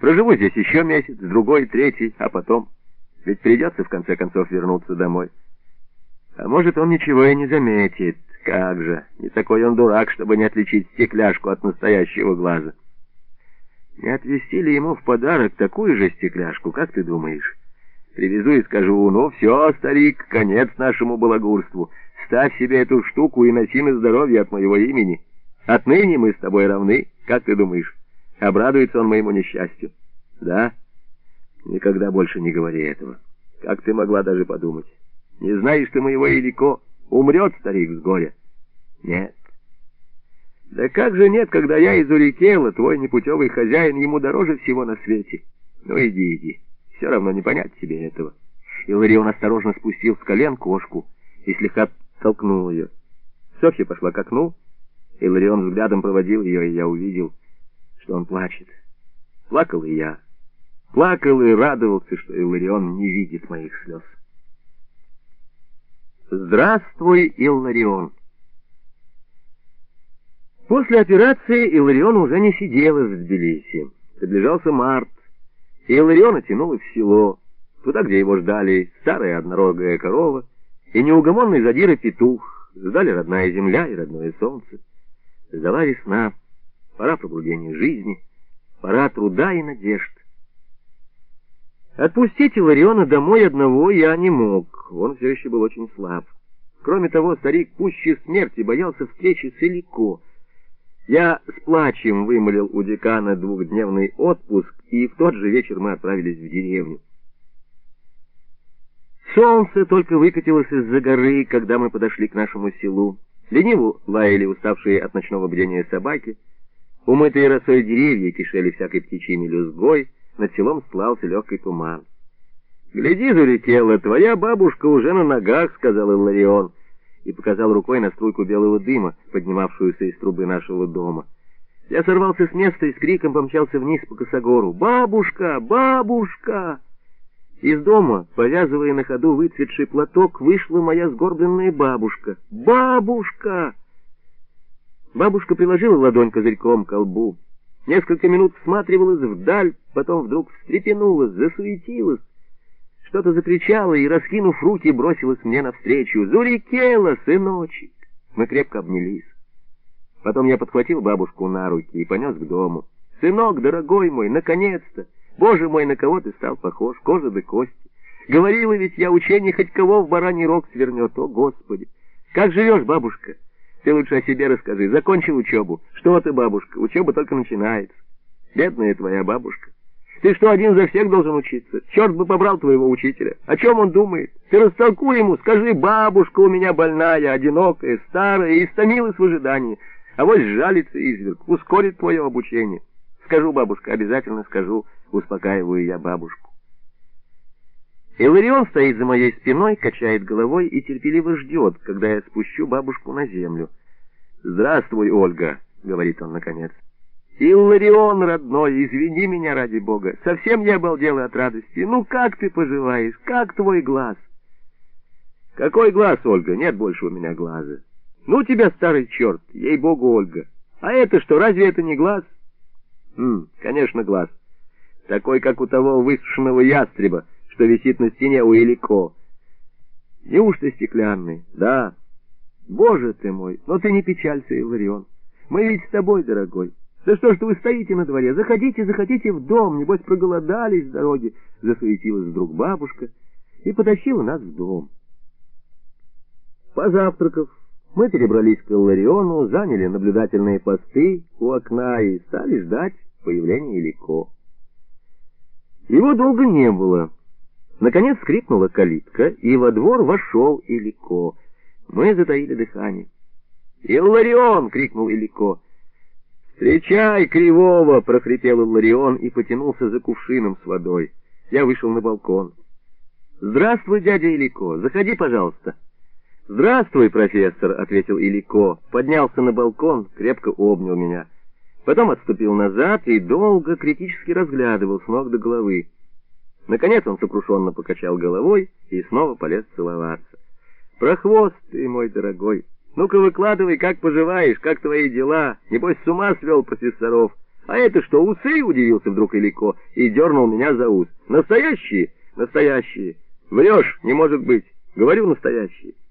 Проживу здесь еще месяц, другой, третий, а потом... Ведь придется в конце концов вернуться домой. А может, он ничего и не заметит. Как же, не такой он дурак, чтобы не отличить стекляшку от настоящего глаза. Не отвезти ли ему в подарок такую же стекляшку, как ты думаешь? Привезу и скажу: ну все, старик, конец нашему балагурству. Ставь себе эту штуку и носи на здоровье от моего имени. Отныне мы с тобой равны, как ты думаешь? Обрадуется он моему несчастью. Да? Никогда больше не говори этого. Как ты могла даже подумать? Не знаешь ты моего Илико? Умрет старик с горя. Нет. Да как же нет, когда я из Урикела, твой непутевый хозяин, ему дороже всего на свете. Ну иди, иди. Все равно не понять тебе этого. Иларион осторожно спустил с колен кошку и слегка толкнул ее. Софья пошла к окну. Иларион взглядом проводил ее, и я увидел, что он плачет. Плакал и я. Плакал и радовался, что Иларион не видит моих слез. Здравствуй, Илларион. После операции Илларион уже не сидела в Тбилиси. Приближался март, и Иллариона тянуло в село, туда, где его ждали старая однорогая корова и неугомонный задира петух, ждали родная земля и родное солнце. Ждала весна, пора пробуждения жизни, пора труда и надежд. Отпустить Иллариона домой одного я не мог, он все еще был очень слаб. Кроме того, старик пуще смерти боялся встречи с Илико. Я с плачем вымолил у декана двухдневный отпуск, и в тот же вечер мы отправились в деревню. Солнце только выкатилось из-за горы, когда мы подошли к нашему селу. Лениво лаяли уставшие от ночного бдения собаки, умытые росой деревья кишели всякой птичьей мелюзгой, над селом стлался легкий туман. «Гляди, Зурикела, твоя бабушка уже на ногах», — сказал Илларион, и показал рукой на струйку белого дыма, поднимавшуюся из трубы нашего дома. Я сорвался с места и с криком помчался вниз по косогору. «Бабушка! Бабушка!» Из дома, повязывая на ходу выцветший платок, вышла моя сгорбленная бабушка. «Бабушка!» Бабушка приложила ладонь козырьком к лбу. Несколько минут всматривалась вдаль, потом вдруг встрепенулась, засуетилась, что-то закричала и, раскинув руки, бросилась мне навстречу. «Зурикела, сыночек!» Мы крепко обнялись. Потом я подхватил бабушку на руки и понес к дому. «Сынок, дорогой мой, наконец-то! Боже мой, на кого ты стал похож, кожа да кости! Говорила ведь я, учение хоть кого в бараний рог свернет, о Господи! Как живешь, бабушка? Ты лучше о себе расскажи. Закончил учебу. Что ты, бабушка? Учеба только начинается. Бедная твоя бабушка. Ты что, один за всех должен учиться? Черт бы побрал твоего учителя. О чем он думает? Ты растолкуй ему, скажи: бабушка у меня больная, одинокая, старая и истомилась в ожидании. А вот сжалится изверг, ускорит твое обучение. Скажу, бабушка, обязательно скажу, успокаиваю я бабушку. Илларион стоит за моей спиной, качает головой и терпеливо ждет, когда я спущу бабушку на землю. «Здравствуй, Ольга», — говорит он наконец. «Илларион, родной, извини меня ради Бога. Совсем я обалдела от радости. Ну как ты поживаешь? Как твой глаз?» «Какой глаз, Ольга? Нет больше у меня глаза». «Ну тебя, старый черт, ей-богу, Ольга. А это что, разве это не глаз?» «Конечно, глаз. Такой, как у того высушенного ястреба, что висит на стене у Илико». «Неужто стеклянный?» «Да». «Боже ты мой, но ты не печалься, Илларион. Мы ведь с тобой, дорогой. Да что ж вы стоите на дворе? Заходите, заходите в дом, небось проголодались с дороги». Засуетилась вдруг бабушка и потащила нас в дом. Позавтракав, мы перебрались к Иллариону, заняли наблюдательные посты у окна и стали ждать появления Илико. Его долго не было. Наконец скрипнула калитка, и во двор вошел Илико. Мы затаили дыхание. «Илларион!» — крикнул Илико. «Встречай кривого!» — прохрипел Илларион и потянулся за кувшином с водой. Я вышел на балкон. «Здравствуй, дядя Илико! Заходи, пожалуйста!» «Здравствуй, профессор!» — ответил Илико. Поднялся на балкон, крепко обнял меня. Потом отступил назад и долго критически разглядывал с ног до головы. Наконец он сокрушенно покачал головой и снова полез целоваться. «Прохвост ты, мой дорогой! Ну-ка выкладывай, как поживаешь, как твои дела? Небось, с ума свел профессоров, «А это что, усы?» — удивился вдруг Илико и дернул меня за ус. «Настоящие?» «Настоящие». «Врешь, не может быть. Говорю, настоящие».